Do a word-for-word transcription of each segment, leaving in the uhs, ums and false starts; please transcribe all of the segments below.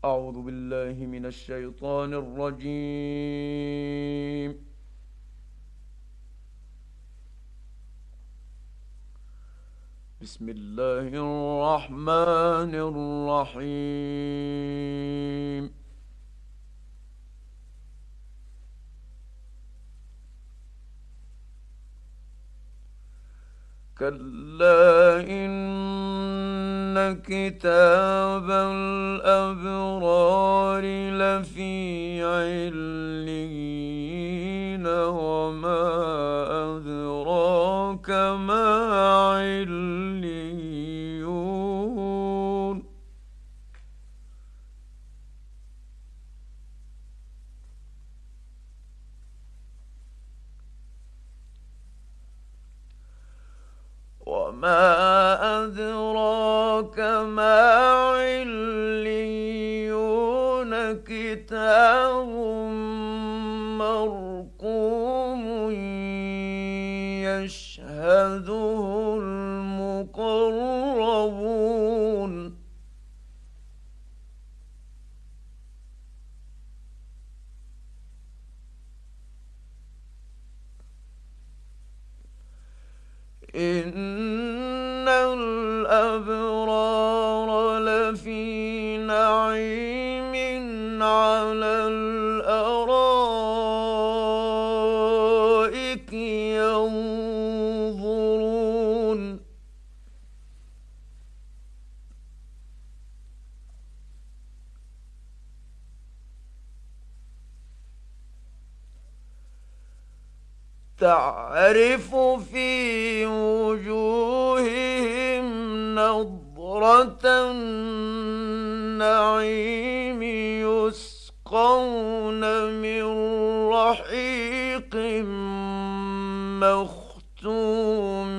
أعوذ بالله من الشيطان الرجيم. بسم الله الرحمن الرحيم. كلا إن كتاب الأبرار لفي عليين، وما أدراك ما عليون. وما أدراك ما عليون. كتاب مرقوم يشهده المقربون. إن الأبرار لفي نعيم على الأرائك ينظرون. تعرف في وجوههم نضرة النعيم، يسقون من رحيق مختوم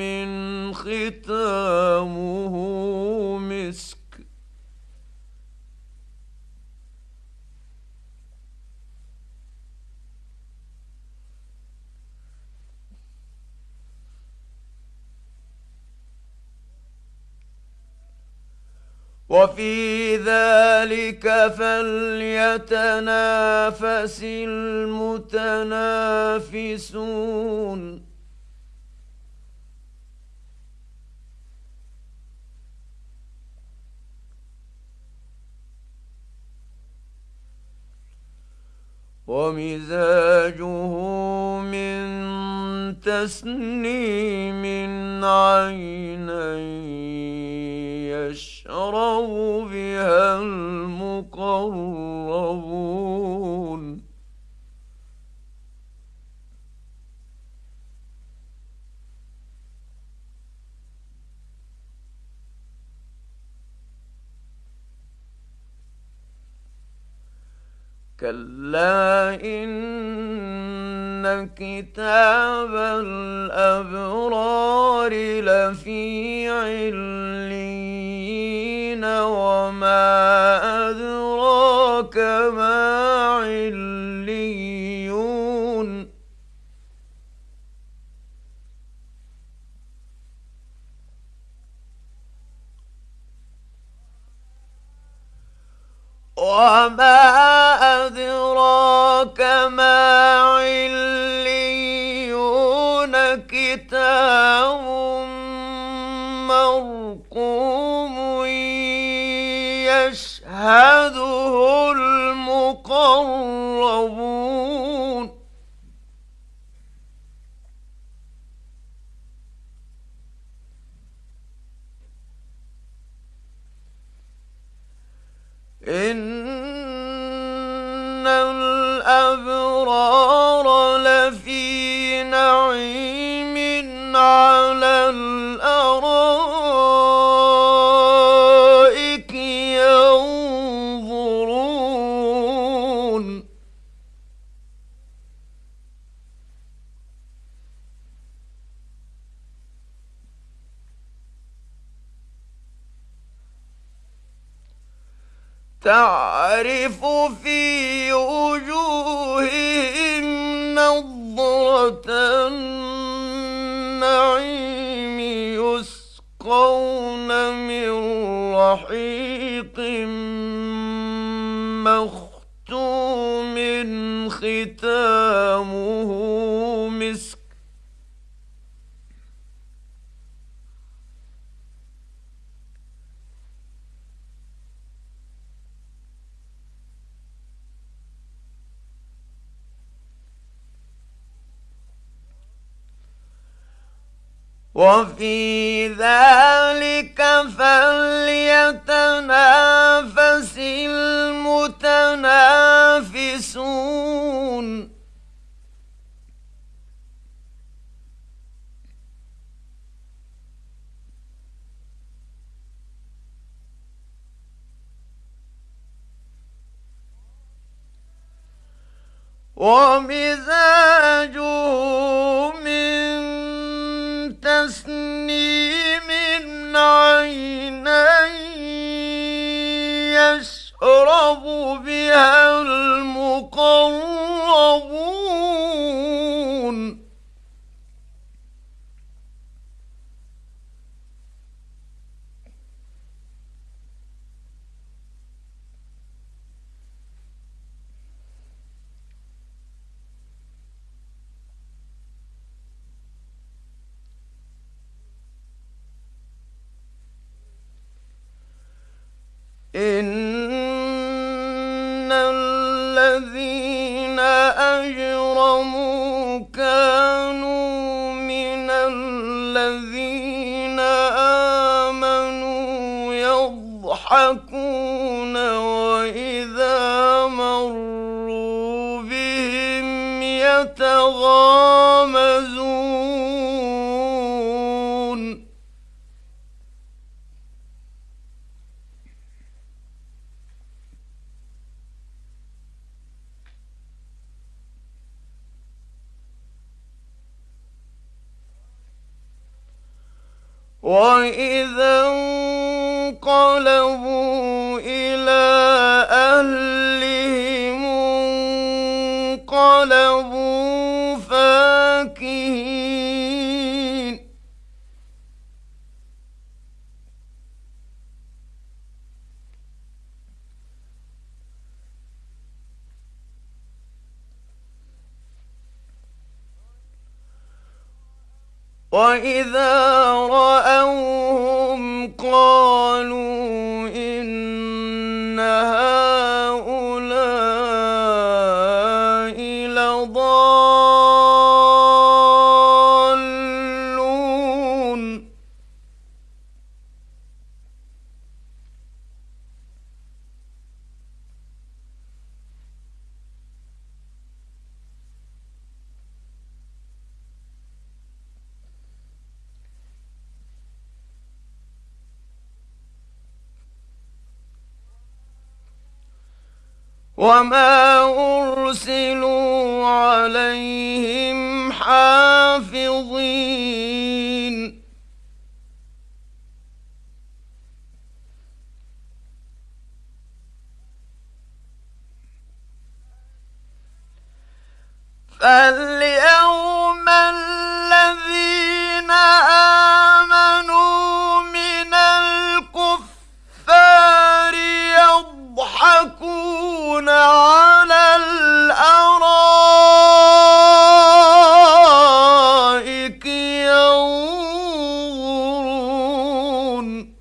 ختامه مسك. وفي ذلك فليتنافس المتنافسون. ومزاجه من تسنيم، عينا يشرب بها المقربون. كلا إن كتاب الأبرار لفي عليين، وما أدراك ما عليون. وما أدراك ما عليون. كتاب مرقوم يشهده المقربون. إن الأبرار لفي نعيم على الأرائك ينظرون. تعرف في وجوههم نضرة النعيم، يسقون من رحيق ختامه مسك وفي ذلك فليتنافس المتنافسون ومزاجه من تسنيم عينا يشرب بها المقربون إن الذين أجرموا كانوا من الذين آمنوا يضحكون وإذا مروا بهم يتغامزون وإذا انقلبوا إلى أهلهم انقلبوا فاكهين وإذا رأوهم قالوا إن هؤلاء لضالون وما أرسلوا عليهم حافظين فاليوم الذين آمنوا من الكفار يضحكون على الأرائك ينظرون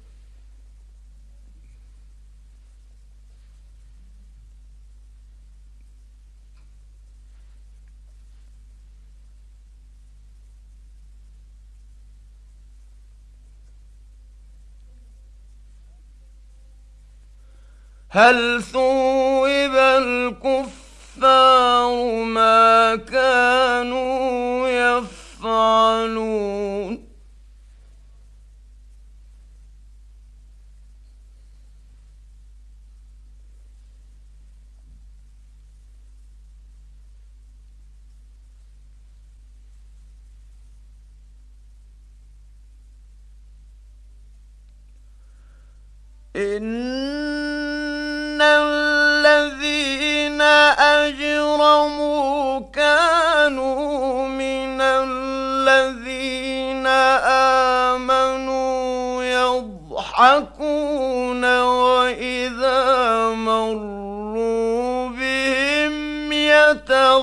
هل ثوب الكفار ما كانوا يفعلون إن الذين أجرموا كانوا من الذين آمنوا يضحكون وإذا مروا بهم يتغامزون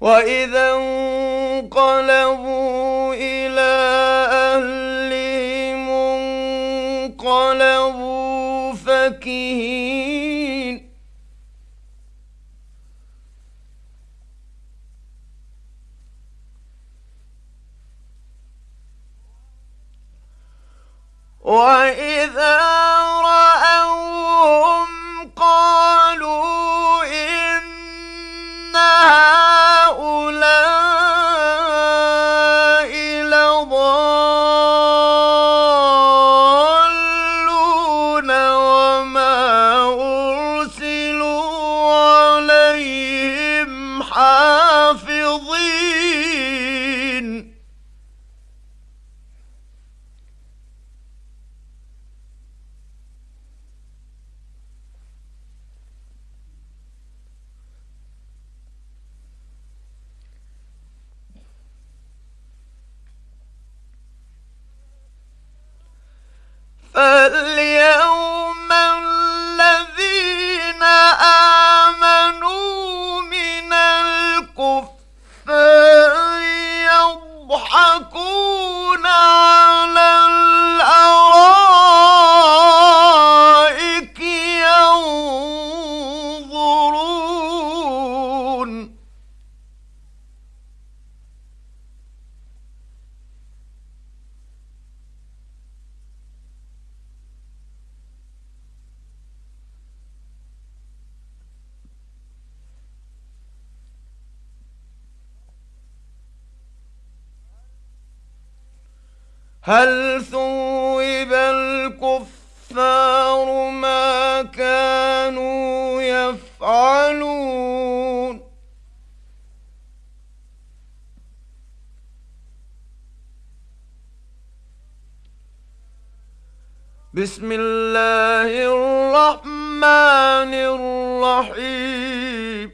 وإذا انقلبوا إلى أهلهم انقلبوا فكهين وإذا رأوهم قالوا إن هؤلاء لضالون وما أرسلوا عليهم حافظين فاليوم الذين آمنوا من الكفار يضحكون على الأرائك ينظرون هل ثوب الكفار ما كانوا يفعلون بسم الله الرحمن الرحيم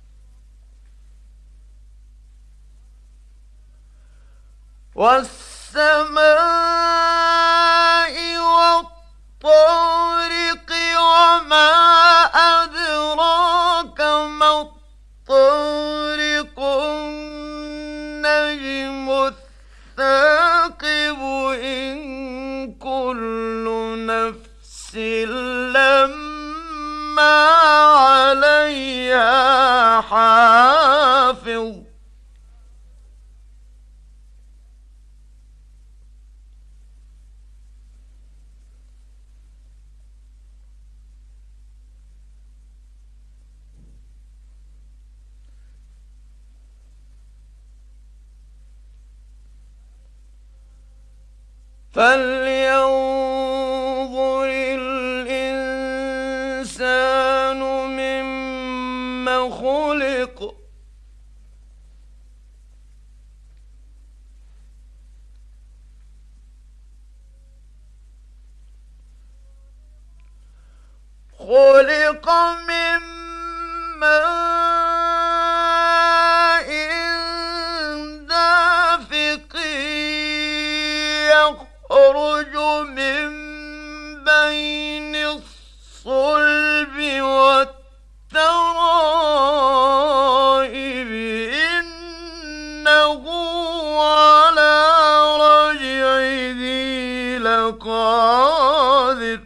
والسماء والطارق وما أدراك ما الطارق النجم الثاقب إن كل نفس لما عليها حافظ فلينظر الإنسان مما خلق خلق من ماء دافق يخرج من بين الصلب والترائب إنه على رجعه لقادر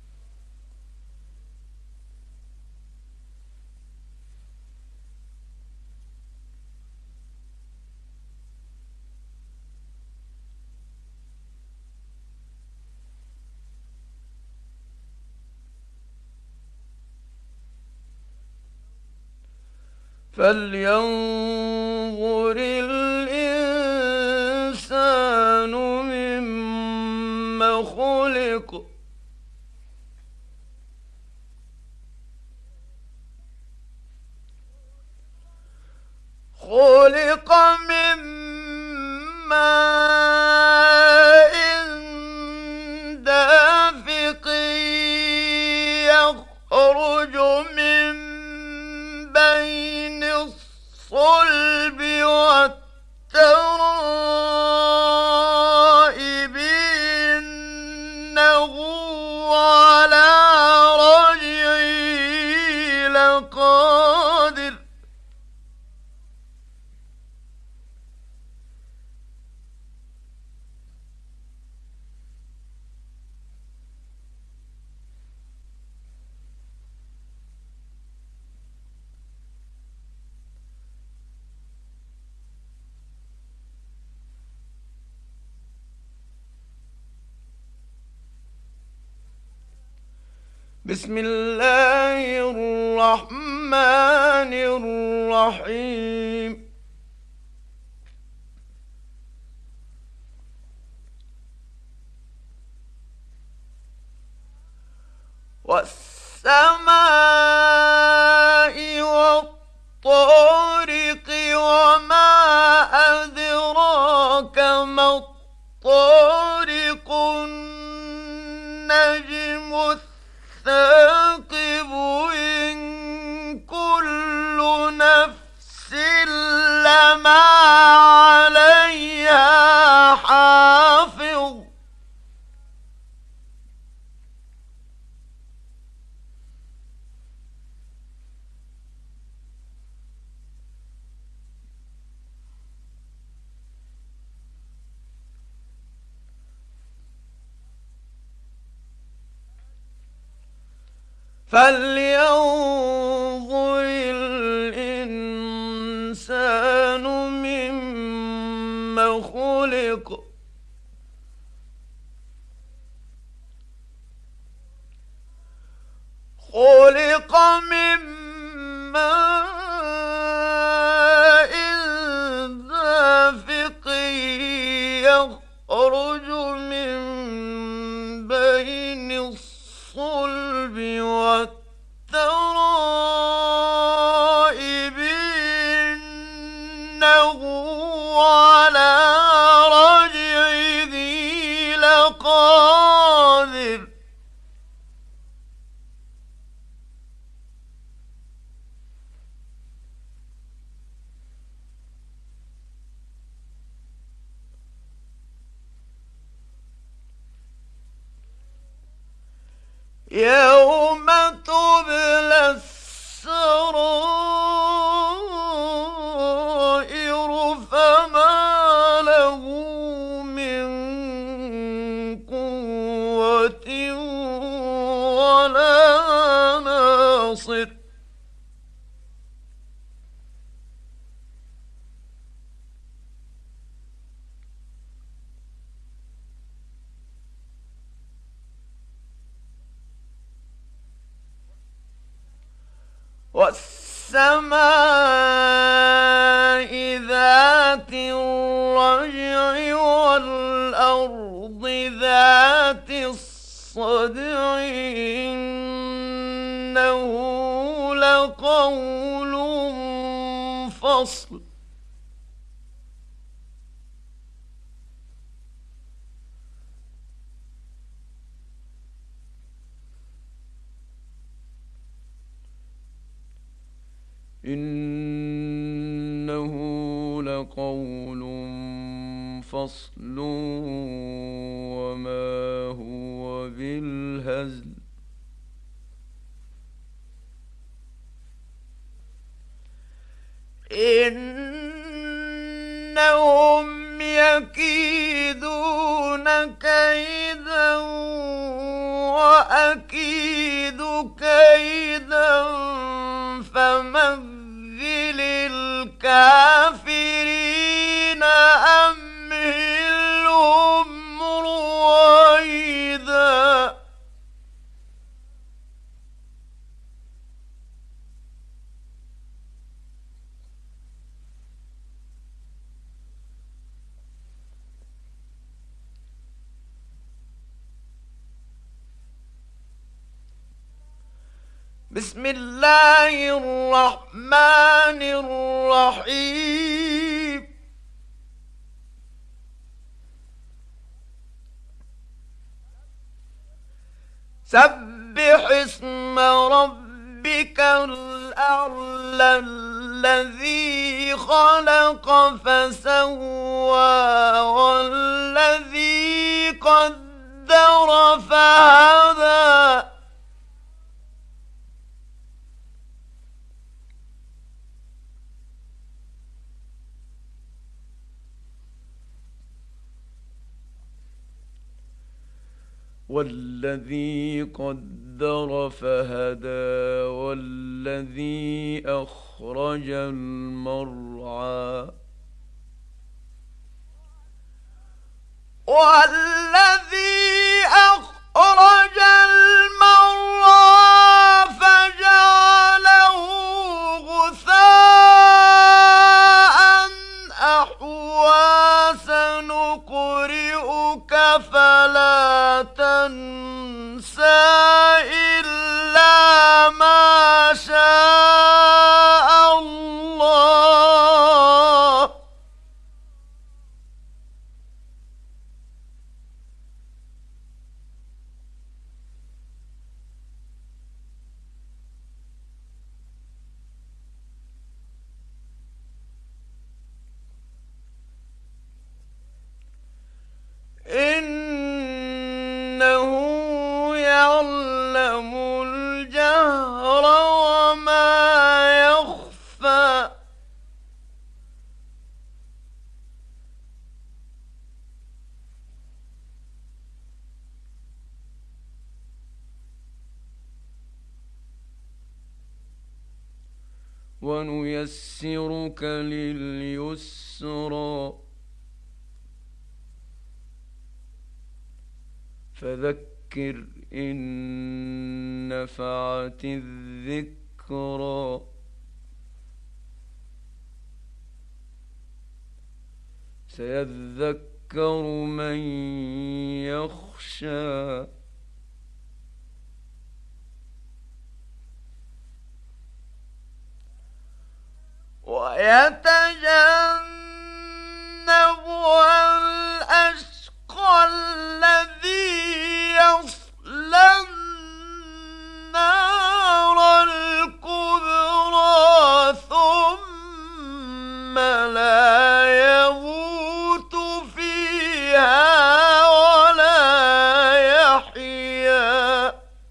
فلينظر الإنسان مما خلق خلق من ماء دافق يخرج من بين الصلب والترائب إنه بسم الله الرحمن الرحيم والسماء والطارق وما أدراك ما الطارق النجم الثاقب إن كل نفس لما عليها حافظ فلينظر الإنسان مما خلق خلق من ماء دافق يخرج من بين الصلب والترائب إنه على رجعه لقادر يوم تبلى السرائر فما له من قوة ولا ناصر والسماء ذات الرجع والأرض ذات الصدع إنه لقول فصل إنه لقول فصل وما هو بالهزل إنهم يكيدون كيدا وأكيد كيدا فمهل الكافرين أمهلهم رويدا بسم الله الرحمن الرحيم سبح اسم ربك الأعلى الذي خلق فسوى والذي قدر فهدى والذي قدر فهدى والذي أخرج المرعى والذي أخرج المرعى فلا تنسى إلا ما شاء الله. إنه يعلم الجهر وما يخفى. ونيسرك لليسرى فذكر إن نفعت الذكرى سيذكر من يخشى ويتجنبها الأشقى الذي يصلى النار الكبرى ثم لا يموت فيها ولا يحيا.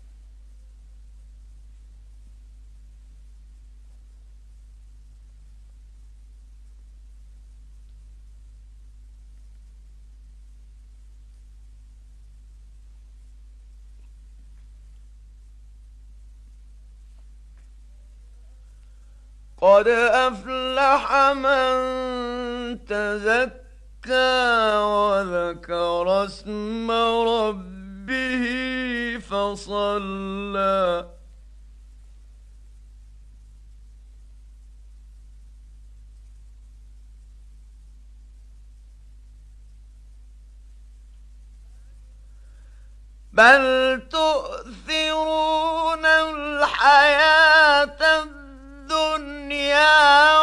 قد أفلح من تزكى وذكر اسم ربه فصلى بل تؤثرون الحياة الدنيا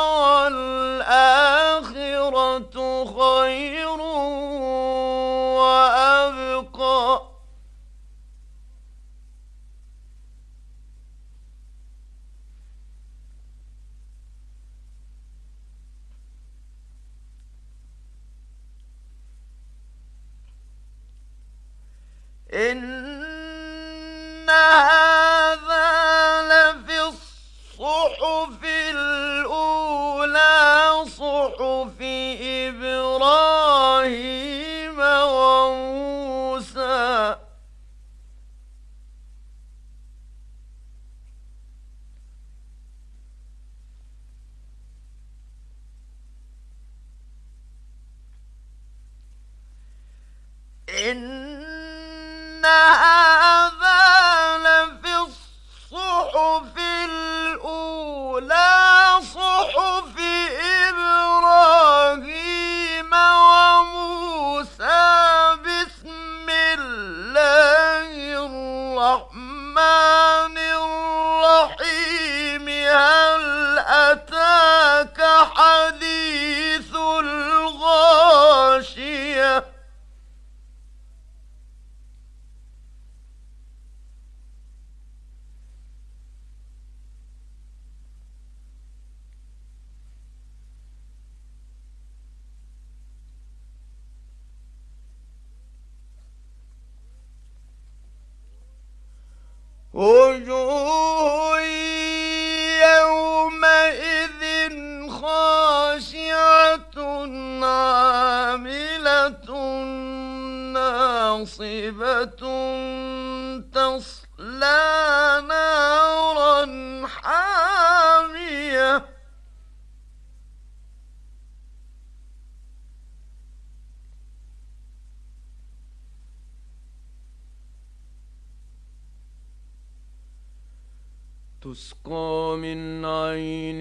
والآخرة خير وأبقى. إن هذا لفي الصحف الأولى صحف إبراهيم وموسى. إن هذا لفي الصحف الأولى صحف إبراهيم وموسى. بسم الله الرحمن الرحيم. هل أتاك حديث الغاشية. وجوه يومئذ خاشعة عاملة ناصبة تصلى نارا حامية. تسقى من عين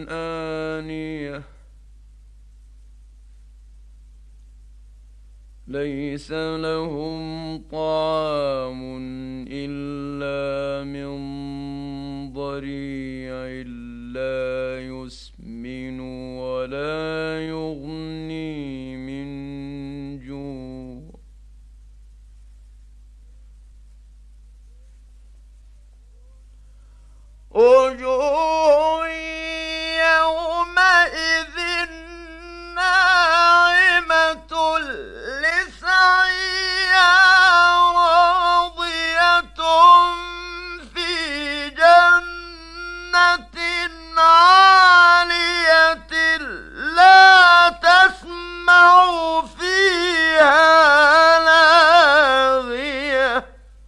آنية ليس لهم طعام إلا من ضريع لا يسمن ولا يغني من جوع وجوه يومئذ ناعمة لسعيها راضية في جنة عالية لا تسمع فيها لاغية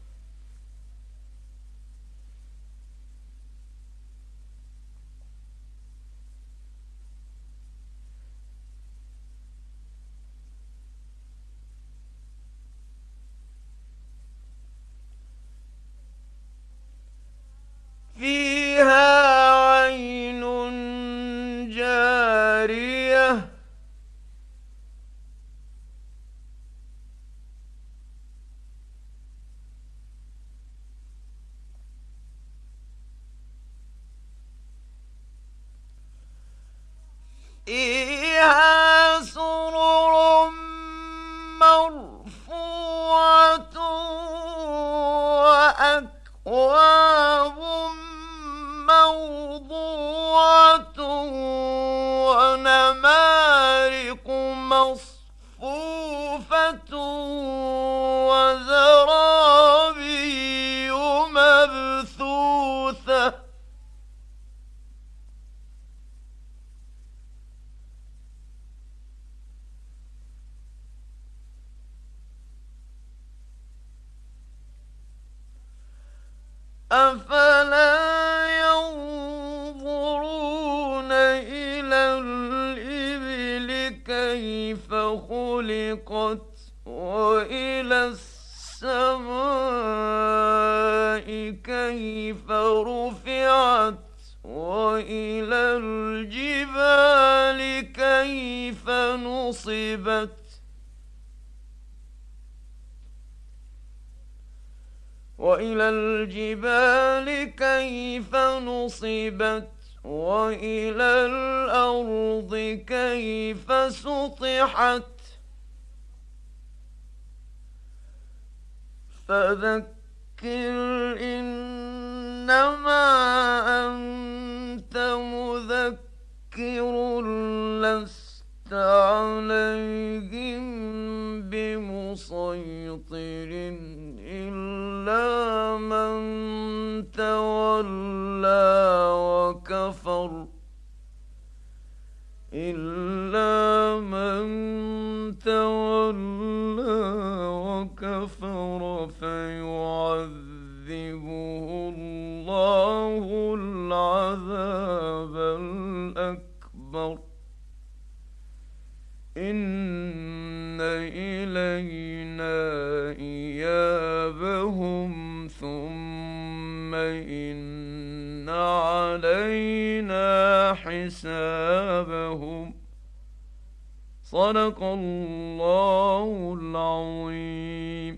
فيها عين جارية فيها سرر مرفوعة وأكواب موضوعة ونمارق مصفوفة وزرابي مبثوثة أفلا ينظرون إلى الإبل كيف خلقت وإلى السماء كيف رفعت وإلى الجبال كيف نصبت وإلى الجبال كيف نصبت وإلى الأرض كيف سطحت فذكر إنما أنت مذكر لست عليهم بمسيطر إلا من تولى وكفر إلا من تولى وكفر فيعذبه الله العذاب الأكبر إن إلينا إيابهم ثم إن علينا حسابهم صدق الله العظيم.